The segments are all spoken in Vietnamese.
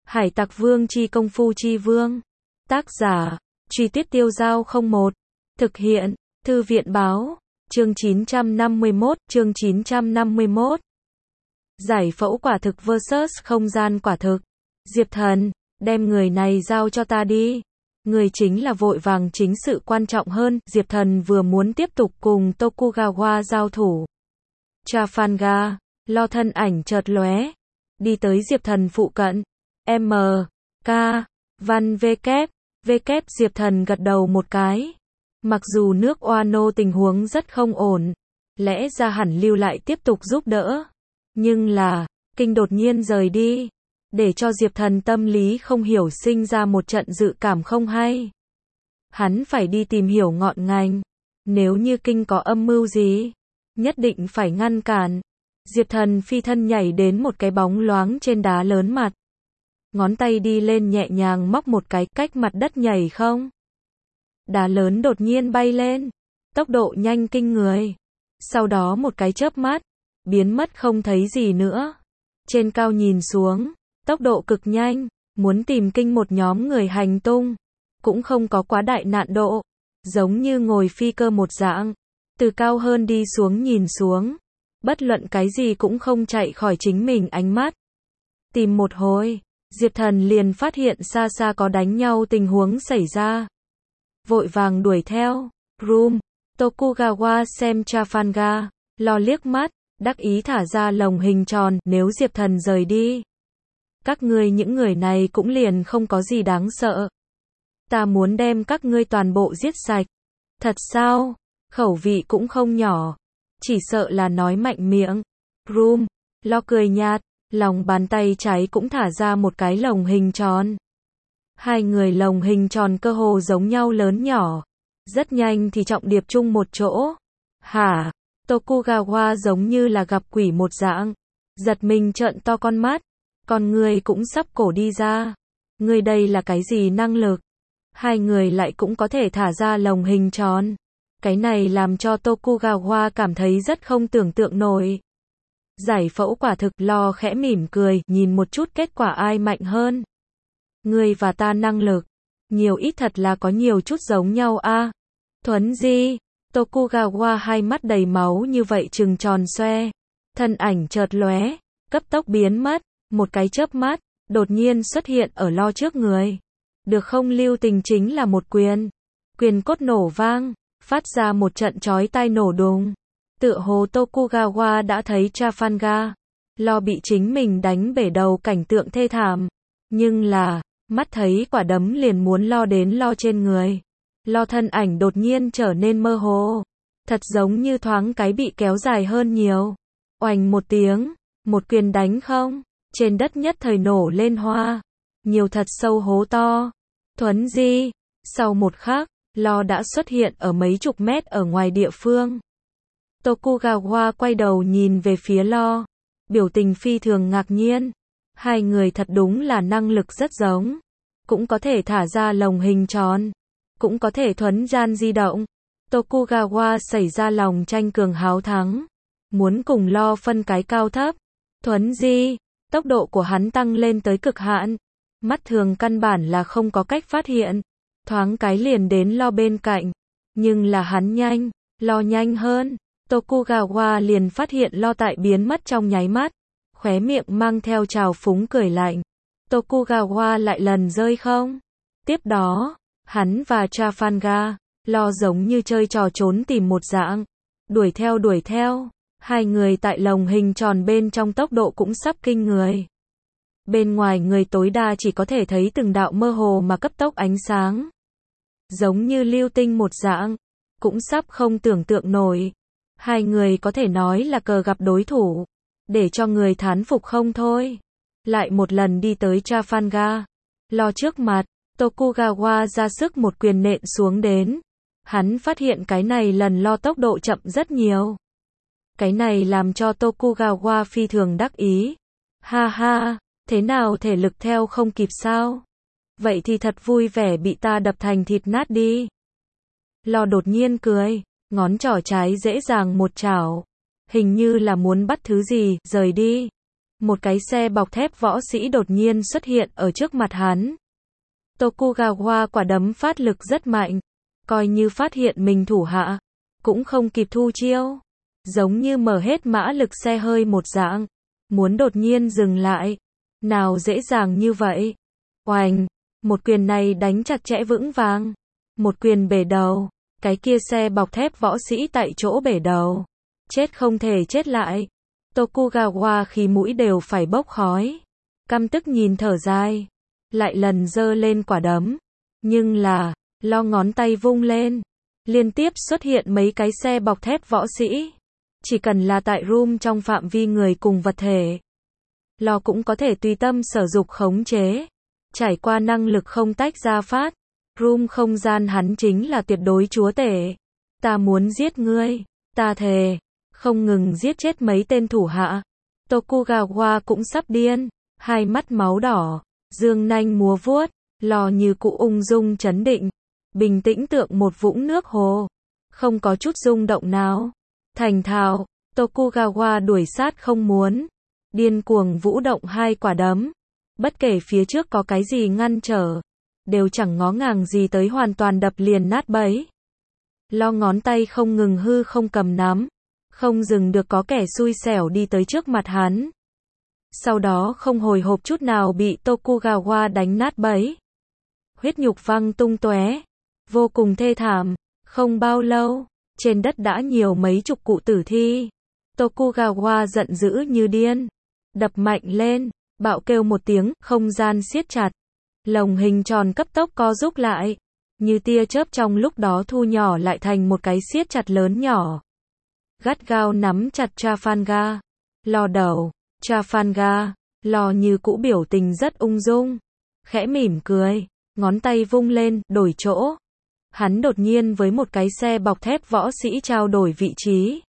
Hải Tặc Vương chi công phu chi vương. Tác giả, Truy Tuyết Tiêu Dao 01. Thực hiện, Thư viện Báo. Chương 951. Giải phẫu quả thực vs không gian quả thực. Diệp Thần, đem người này giao cho ta đi. Người chính là vội vàng chính sự quan trọng hơn. Diệp Thần vừa muốn tiếp tục cùng Tokugawa giao thủ. Trafalgar, lo thân ảnh chợt lóe. Đi tới Diệp Thần phụ cận. M. K. Văn V. Diệp Thần gật đầu một cái. Mặc dù nước Wano tình huống rất không ổn, lẽ ra hẳn lưu lại tiếp tục giúp đỡ. Nhưng là, Kinh đột nhiên rời đi, để cho Diệp Thần tâm lý không hiểu sinh ra một trận dự cảm không hay. Hắn phải đi tìm hiểu ngọn ngành. Nếu như Kinh có âm mưu gì, nhất định phải ngăn cản. Diệp Thần phi thân nhảy đến một cái bóng loáng trên đá lớn mặt. Ngón tay đi lên nhẹ nhàng móc một cái cách mặt đất nhảy không. Đá lớn đột nhiên bay lên, tốc độ nhanh kinh người. Sau đó một cái chớp mắt, biến mất không thấy gì nữa. Trên cao nhìn xuống, tốc độ cực nhanh, muốn tìm Kinh một nhóm người hành tung, cũng không có quá đại nạn độ, giống như ngồi phi cơ một dạng, từ cao hơn đi xuống nhìn xuống, bất luận cái gì cũng không chạy khỏi chính mình ánh mắt. Tìm một hồi, Diệp Thần liền phát hiện xa xa có đánh nhau tình huống xảy ra. Vội vàng đuổi theo. Tokugawa xem Trafalgar, lo liếc mắt, đắc ý thả ra lồng hình tròn, nếu Diệp Thần rời đi, các ngươi những người này cũng liền không có gì đáng sợ. Ta muốn đem các ngươi toàn bộ giết sạch. Thật sao? Khẩu vị cũng không nhỏ. Chỉ sợ là nói mạnh miệng. Lo cười nhạt, lòng bàn tay trái cũng thả ra một cái lồng hình tròn. Hai người lồng hình tròn cơ hồ giống nhau lớn nhỏ. Rất nhanh thì trọng điệp chung một chỗ. Hả? Tokugawa giống như là gặp quỷ một dạng. Giật mình trợn to con mắt. Con người cũng sắp cổ đi ra. Người đây là cái gì năng lực? Hai người lại cũng có thể thả ra lồng hình tròn. Cái này làm cho Tokugawa cảm thấy rất không tưởng tượng nổi. Giải phẫu quả thực, lo khẽ mỉm cười, nhìn một chút kết quả ai mạnh hơn. Ngươi và ta năng lực, nhiều ít thật là có nhiều chút giống nhau a. Thuấn di, Tokugawa hai mắt đầy máu như vậy trừng tròn xoe. Thân ảnh chợt lóe, cấp tốc biến mất, một cái chớp mắt, đột nhiên xuất hiện ở lo trước người. Được không lưu tình chính là một quyền. Quyền cốt nổ vang, phát ra một trận chói tai nổ đùng. Tựa hồ Tokugawa đã thấy Trafalgar, lo bị chính mình đánh bể đầu cảnh tượng thê thảm. Nhưng là, mắt thấy quả đấm liền muốn lo đến lo trên người. Lo thân ảnh đột nhiên trở nên mơ hồ. Thật giống như thoáng cái bị kéo dài hơn nhiều. Oành một tiếng, một quyền đánh không. Trên đất nhất thời nổ lên hoa. Nhiều thật sâu hố to. Thuấn di. Sau một khắc, lo đã xuất hiện ở mấy chục mét ở ngoài địa phương. Tokugawa quay đầu nhìn về phía lo. Biểu tình phi thường ngạc nhiên. Hai người thật đúng là năng lực rất giống. Cũng có thể thả ra lồng hình tròn. Cũng có thể thuấn gian di động. Tokugawa xảy ra lòng tranh cường háo thắng. Muốn cùng lo phân cái cao thấp. Thuấn di. Tốc độ của hắn tăng lên tới cực hạn. Mắt thường căn bản là không có cách phát hiện. Thoáng cái liền đến lo bên cạnh. Nhưng là hắn nhanh. Lo nhanh hơn. Tokugawa liền phát hiện lo tại biến mất trong nháy mắt. Khóe miệng mang theo trào phúng cười lạnh. Tokugawa lại lần rơi không? Tiếp đó, hắn và Trafalgar, lo giống như chơi trò trốn tìm một dạng. Đuổi theo. Hai người tại lồng hình tròn bên trong tốc độ cũng sắp kinh người. Bên ngoài người tối đa chỉ có thể thấy từng đạo mơ hồ mà cấp tốc ánh sáng. Giống như lưu tinh một dạng. Cũng sắp không tưởng tượng nổi. Hai người có thể nói là cờ gặp đối thủ. Để cho người thán phục không thôi. Lại một lần đi tới Trafalgar. Lo trước mặt, Tokugawa ra sức một quyền nện xuống đến. Hắn phát hiện cái này lần lo tốc độ chậm rất nhiều. Cái này làm cho Tokugawa phi thường đắc ý. Ha ha, thế nào thể lực theo không kịp sao? Vậy thì thật vui vẻ bị ta đập thành thịt nát đi. Lo đột nhiên cười, ngón trỏ trái dễ dàng một chảo. Hình như là muốn bắt thứ gì, rời đi. Một cái xe bọc thép võ sĩ đột nhiên xuất hiện ở trước mặt hắn. Tokugawa quả đấm phát lực rất mạnh, coi như phát hiện mình thủ hạ, cũng không kịp thu chiêu. Giống như mở hết mã lực xe hơi một dạng, muốn đột nhiên dừng lại. Nào dễ dàng như vậy. Oành, một quyền này đánh chặt chẽ vững vàng. Một quyền bể đầu, cái kia xe bọc thép võ sĩ tại chỗ bể đầu. Chết không thể chết lại. Tokugawa khi mũi đều phải bốc khói. Căm tức nhìn thở dài. Lại lần giơ lên quả đấm. Nhưng là, lo ngón tay vung lên. Liên tiếp xuất hiện mấy cái xe bọc thép võ sĩ. Chỉ cần là tại room trong phạm vi người cùng vật thể. Lo cũng có thể tùy tâm sở dục khống chế. Trải qua năng lực không tách ra phát. Room không gian hắn chính là tuyệt đối chúa tể. Ta muốn giết ngươi. Ta thề. Không ngừng giết chết mấy tên thủ hạ. Tokugawa cũng sắp điên. Hai mắt máu đỏ. Dương nanh múa vuốt. Lo như cụ ung dung chấn định. Bình tĩnh tượng một vũng nước hồ. Không có chút rung động nào. Thành thạo. Tokugawa đuổi sát không muốn. Điên cuồng vũ động hai quả đấm. Bất kể phía trước có cái gì ngăn trở. Đều chẳng ngó ngàng gì tới hoàn toàn đập liền nát bấy. Lo ngón tay không ngừng hư không cầm nắm. Không dừng được có kẻ xui xẻo đi tới trước mặt hắn. Sau đó không hồi hộp chút nào bị Tokugawa đánh nát bấy. Huyết nhục văng tung tóe. Vô cùng thê thảm. Không bao lâu, trên đất đã nhiều mấy chục cụ tử thi. Tokugawa giận dữ như điên. Đập mạnh lên, bạo kêu một tiếng, không gian siết chặt. Lồng hình tròn cấp tốc co rút lại. Như tia chớp trong lúc đó thu nhỏ lại thành một cái siết chặt lớn nhỏ. Gắt gao nắm chặt Trafalgar. Lo đầu, Trafalgar, lo như cũ biểu tình rất ung dung. Khẽ mỉm cười, ngón tay vung lên, đổi chỗ. Hắn đột nhiên với một cái xe bọc thép võ sĩ trao đổi vị trí.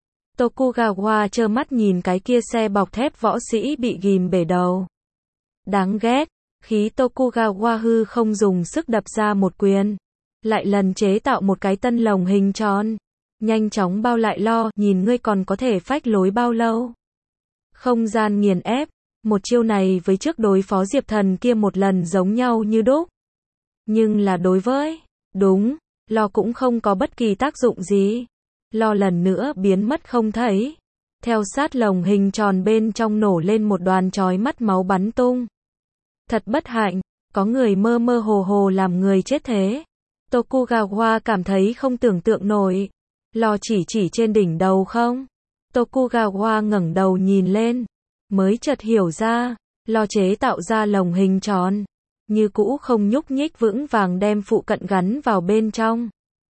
Tokugawa trơ mắt nhìn cái kia xe bọc thép võ sĩ bị ghim bể đầu. Đáng ghét, khí Tokugawa hư không dùng sức đập ra một quyền. Lại lần chế tạo một cái tân lồng hình tròn. Nhanh chóng bao lại lo, nhìn ngươi còn có thể phách lối bao lâu. Không gian nghiền ép, một chiêu này với trước đối phó Diệp Thần kia một lần giống nhau như đúc. Nhưng là đối với, đúng, lo cũng không có bất kỳ tác dụng gì. Lo lần nữa biến mất không thấy. Theo sát lồng hình tròn bên trong nổ lên một đoàn chói mắt máu bắn tung. Thật bất hạnh, có người mơ mơ hồ hồ làm người chết thế. Tokugawa cảm thấy không tưởng tượng nổi. Lo chỉ trên đỉnh đầu không? Tokugawa ngẩng đầu nhìn lên. Mới chợt hiểu ra, lo chế tạo ra lồng hình tròn. Như cũ không nhúc nhích vững vàng đem phụ cận gắn vào bên trong.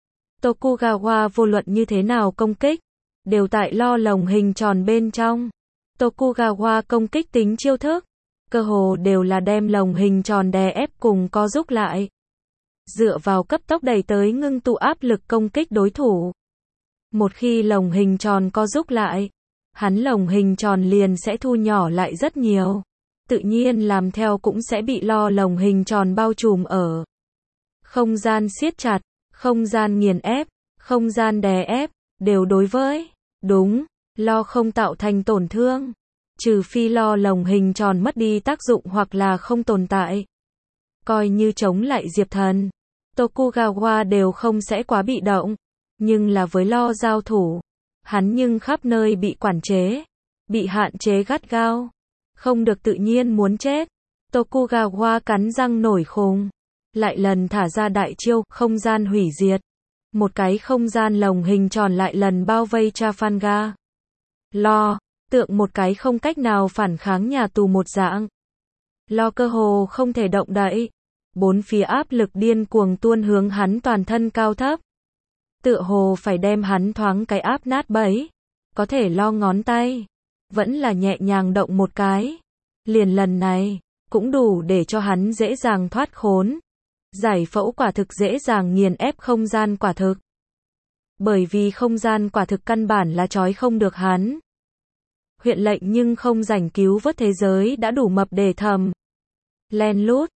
Tokugawa vô luận như thế nào công kích, đều tại lo lồng hình tròn bên trong. Tokugawa công kích tính chiêu thức, cơ hồ đều là đem lồng hình tròn đè ép cùng co rút lại. Dựa vào cấp tốc đẩy tới ngưng tụ áp lực công kích đối thủ. Một khi lồng hình tròn co rút lại, hắn lồng hình tròn liền sẽ thu nhỏ lại rất nhiều. Tự nhiên làm theo cũng sẽ bị lo lồng hình tròn bao trùm ở. Không gian siết chặt, không gian nghiền ép, không gian đè ép, đều đối với, đúng, lo không tạo thành tổn thương. Trừ phi lo lồng hình tròn mất đi tác dụng hoặc là không tồn tại. Coi như chống lại Diệp Thần, Tokugawa đều không sẽ quá bị động. Nhưng là với lo giao thủ, hắn nhưng khắp nơi bị quản chế, bị hạn chế gắt gao. Không được tự nhiên muốn chết. Tokugawa cắn răng nổi khùng. Lại lần thả ra đại chiêu, không gian hủy diệt. Một cái không gian lồng hình tròn lại lần bao vây Trafalgar. Lo, tượng một cái không cách nào phản kháng nhà tù một dạng. Lo cơ hồ không thể động đậy. Bốn phía áp lực điên cuồng tuôn hướng hắn toàn thân cao thấp. Tựa hồ phải đem hắn thoáng cái áp nát bấy. Có thể lo ngón tay. Vẫn là nhẹ nhàng động một cái. Liền lần này, cũng đủ để cho hắn dễ dàng thoát khốn. Giải phẫu quả thực dễ dàng nghiền ép không gian quả thực. Bởi vì không gian quả thực căn bản là trói không được hắn. Huyện lệnh nhưng không rảnh cứu vớt thế giới đã đủ mập để thầm. Len lút,